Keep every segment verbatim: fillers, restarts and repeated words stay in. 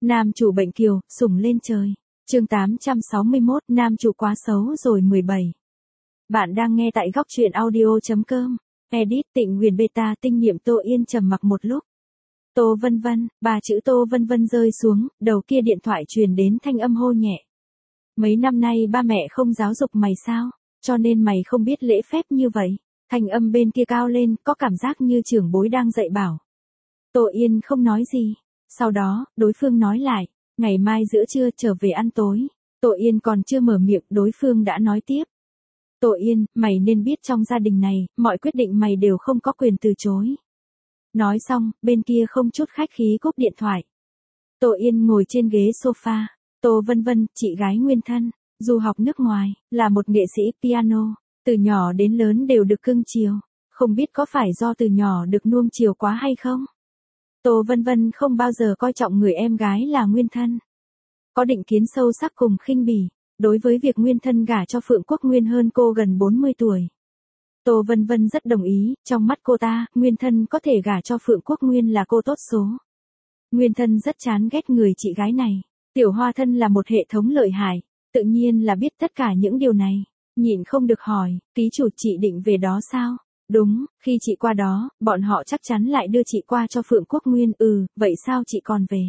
Nam chủ bệnh kiều, sủng lên trời. Chương tám trăm sáu mươi mốt, nam chủ quá xấu rồi mười bảy. Bạn đang nghe tại góc truyện audio.com. Edit Tịnh Huyền Beta tinh nhiệm. Tô Yên trầm mặc một lúc. Tô Vân Vân, ba chữ Tô Vân Vân rơi xuống, đầu kia điện thoại truyền đến thanh âm hô nhẹ. Mấy năm nay ba mẹ không giáo dục mày sao, cho nên mày không biết lễ phép như vậy. Thanh âm bên kia cao lên, có cảm giác như trưởng bối đang dạy bảo. Tô Yên không nói gì. Sau đó, đối phương nói lại, ngày mai giữa trưa trở về ăn tối. Tô Yên còn chưa mở miệng, đối phương đã nói tiếp. Tô Yên, mày nên biết trong gia đình này, mọi quyết định mày đều không có quyền từ chối. Nói xong, bên kia không chút khách khí cúp điện thoại. Tô Yên ngồi trên ghế sofa. Tô Vân Vân, chị gái nguyên thân, du học nước ngoài, là một nghệ sĩ piano, từ nhỏ đến lớn đều được cưng chiều. Không biết có phải do từ nhỏ được nuông chiều quá hay không? Tô Vân Vân không bao giờ coi trọng người em gái là nguyên thân. Có định kiến sâu sắc cùng khinh bỉ, đối với việc nguyên thân gả cho Phượng Quốc Nguyên hơn cô gần bốn mươi tuổi. Tô Vân Vân rất đồng ý, trong mắt cô ta, nguyên thân có thể gả cho Phượng Quốc Nguyên là cô tốt số. Nguyên thân rất chán ghét người chị gái này. Tiểu Hoa thân là một hệ thống lợi hại, tự nhiên là biết tất cả những điều này. Nhịn không được hỏi, ký chủ chị định về đó sao? Đúng, khi chị qua đó, bọn họ chắc chắn lại đưa chị qua cho Phượng Quốc Nguyên. Ừ, vậy sao chị còn về?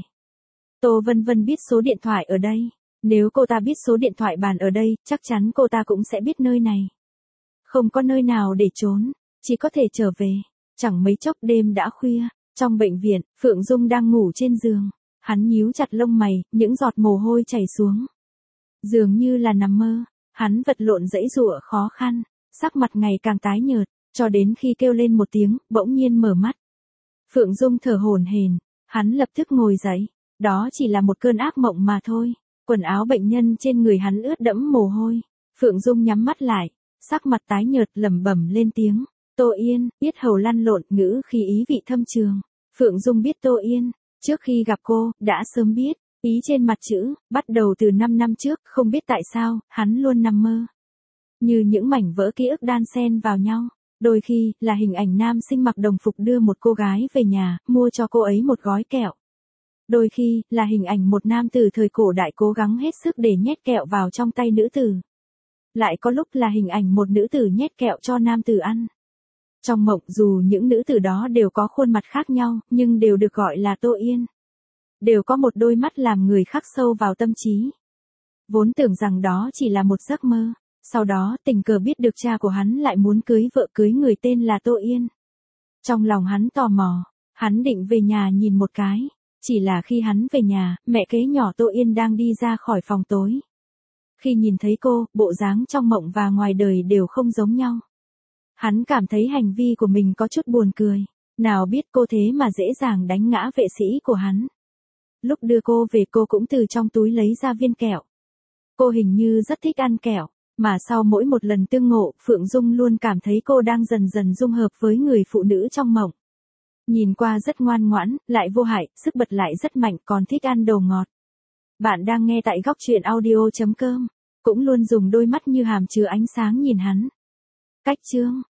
Tô Vân Vân biết số điện thoại ở đây. Nếu cô ta biết số điện thoại bàn ở đây, chắc chắn cô ta cũng sẽ biết nơi này. Không có nơi nào để trốn, chỉ có thể trở về. Chẳng mấy chốc đêm đã khuya, trong bệnh viện, Phượng Dung đang ngủ trên giường. Hắn nhíu chặt lông mày, những giọt mồ hôi chảy xuống. Dường như là nằm mơ, hắn vật lộn giãy giụa khó khăn, sắc mặt ngày càng tái nhợt, cho đến khi kêu lên một tiếng, bỗng nhiên mở mắt. Phượng Dung thở hổn hển, hắn lập tức ngồi dậy, đó chỉ là một cơn ác mộng mà thôi. Quần áo bệnh nhân trên người hắn ướt đẫm mồ hôi. Phượng Dung nhắm mắt lại, sắc mặt tái nhợt lẩm bẩm lên tiếng. Tô Yên, yết hầu lăn lộn, ngữ khí ý vị thâm trường. Phượng Dung biết Tô Yên, trước khi gặp cô, đã sớm biết, ý trên mặt chữ, bắt đầu từ năm năm trước, không biết tại sao, hắn luôn nằm mơ. Như những mảnh vỡ ký ức đan xen vào nhau, đôi khi, là hình ảnh nam sinh mặc đồng phục đưa một cô gái về nhà, mua cho cô ấy một gói kẹo. Đôi khi, là hình ảnh một nam tử thời cổ đại cố gắng hết sức để nhét kẹo vào trong tay nữ tử. Lại có lúc là hình ảnh một nữ tử nhét kẹo cho nam tử ăn. Trong mộng dù những nữ tử đó đều có khuôn mặt khác nhau, nhưng đều được gọi là Tô Yên. Đều có một đôi mắt làm người khắc sâu vào tâm trí. Vốn tưởng rằng đó chỉ là một giấc mơ, sau đó tình cờ biết được cha của hắn lại muốn cưới vợ cưới người tên là Tô Yên. Trong lòng hắn tò mò, hắn định về nhà nhìn một cái, chỉ là khi hắn về nhà, mẹ kế nhỏ Tô Yên đang đi ra khỏi phòng tối. Khi nhìn thấy cô, bộ dáng trong mộng và ngoài đời đều không giống nhau. Hắn cảm thấy hành vi của mình có chút buồn cười, nào biết cô thế mà dễ dàng đánh ngã vệ sĩ của hắn. Lúc đưa cô về cô cũng từ trong túi lấy ra viên kẹo. Cô hình như rất thích ăn kẹo, mà sau mỗi một lần tương ngộ, Phượng Dung luôn cảm thấy cô đang dần dần dung hợp với người phụ nữ trong mộng. Nhìn qua rất ngoan ngoãn, lại vô hại, sức bật lại rất mạnh, còn thích ăn đồ ngọt. Bạn đang nghe tại góc truyện audio.com, cũng luôn dùng đôi mắt như hàm chứa ánh sáng nhìn hắn. Cách chương